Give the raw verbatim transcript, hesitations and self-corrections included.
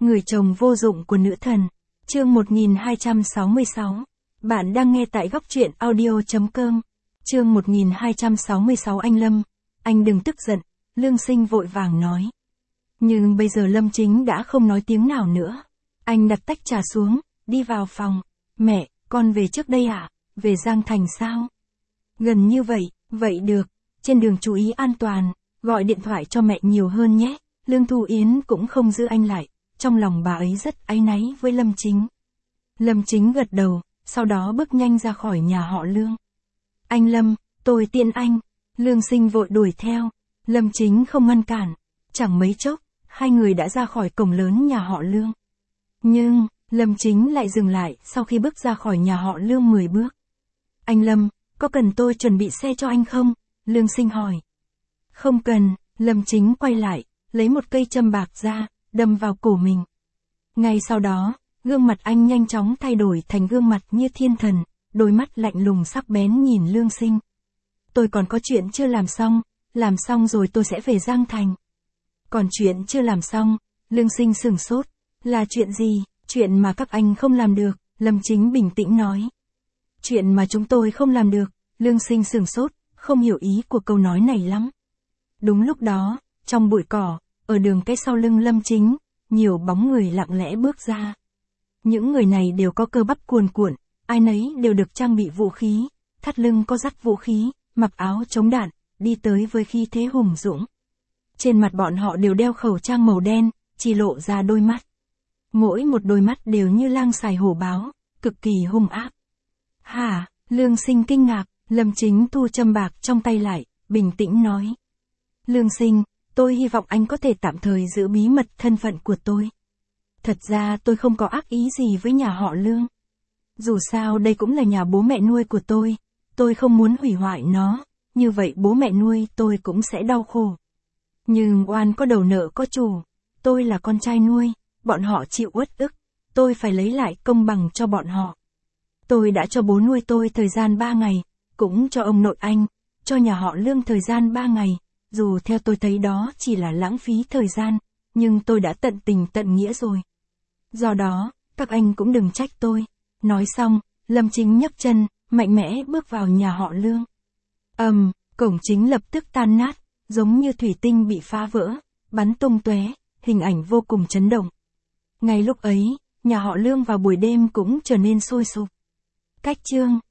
Người chồng vô dụng của nữ thần. Chương một nghìn hai trăm sáu mươi sáu. Bạn đang nghe tại góc truyện audio chấm com. Chương một nghìn hai trăm sáu mươi sáu. Anh Lâm, anh đừng tức giận, Lương Sinh vội vàng nói. Nhưng bây giờ Lâm Chính đã không nói tiếng nào nữa. Anh đặt tách trà xuống, đi vào phòng. Mẹ, con về trước đây à? Về Giang Thành sao? Gần như vậy, vậy được. Trên đường chú ý an toàn, gọi điện thoại cho mẹ nhiều hơn nhé. Lương Thu Yến cũng không giữ anh lại. Trong lòng bà ấy rất áy náy với Lâm Chính. Lâm Chính gật đầu, sau đó bước nhanh ra khỏi nhà họ Lương. Anh Lâm, tôi tiễn anh. Lương Sinh vội đuổi theo. Lâm Chính không ngăn cản. Chẳng mấy chốc, hai người đã ra khỏi cổng lớn nhà họ Lương. Nhưng, Lâm Chính lại dừng lại sau khi bước ra khỏi nhà họ Lương mười bước. Anh Lâm, có cần tôi chuẩn bị xe cho anh không? Lương Sinh hỏi. Không cần. Lâm Chính quay lại, lấy một cây châm bạc ra, đâm vào cổ mình. Ngay sau đó, gương mặt anh nhanh chóng thay đổi thành gương mặt như thiên thần, đôi mắt lạnh lùng sắc bén nhìn Lương Sinh. Tôi còn có chuyện chưa làm xong, làm xong rồi tôi sẽ về Giang Thành. Còn chuyện chưa làm xong, Lương Sinh sửng sốt. Là chuyện gì? Chuyện mà các anh không làm được, Lâm Chính bình tĩnh nói. Chuyện mà chúng tôi không làm được, Lương Sinh sửng sốt, không hiểu ý của câu nói này lắm. Đúng lúc đó, trong bụi cỏ, ở đường cái sau lưng Lâm Chính, nhiều bóng người lặng lẽ bước ra. Những người này đều có cơ bắp cuồn cuộn, ai nấy đều được trang bị vũ khí, thắt lưng có dắt vũ khí, mặc áo chống đạn, đi tới với khí thế hùng dũng. Trên mặt bọn họ đều đeo khẩu trang màu đen, chỉ lộ ra đôi mắt. Mỗi một đôi mắt đều như lang sài hổ báo, cực kỳ hung ác. Hả? Lương Sinh kinh ngạc, Lâm Chính thu châm bạc trong tay lại, bình tĩnh nói. Lương Sinh, tôi hy vọng anh có thể tạm thời giữ bí mật thân phận của tôi. Thật ra tôi không có ác ý gì với nhà họ Lương. Dù sao đây cũng là nhà bố mẹ nuôi của tôi, tôi không muốn hủy hoại nó, như vậy bố mẹ nuôi tôi cũng sẽ đau khổ. Nhưng oan có đầu nợ có chủ, tôi là con trai nuôi, bọn họ chịu uất ức, tôi phải lấy lại công bằng cho bọn họ. Tôi đã cho bố nuôi tôi thời gian ba ngày, cũng cho ông nội anh, cho nhà họ Lương thời gian ba ngày. Dù theo tôi thấy đó chỉ là lãng phí thời gian, nhưng tôi đã tận tình tận nghĩa rồi. Do đó, các anh cũng đừng trách tôi. Nói xong, Lâm Chính nhấc chân, mạnh mẽ bước vào nhà họ Lương. Ầm, um, cổng chính lập tức tan nát, giống như thủy tinh bị phá vỡ, bắn tung tóe, hình ảnh vô cùng chấn động. Ngay lúc ấy, nhà họ Lương vào buổi đêm cũng trở nên sôi sục. Cách chương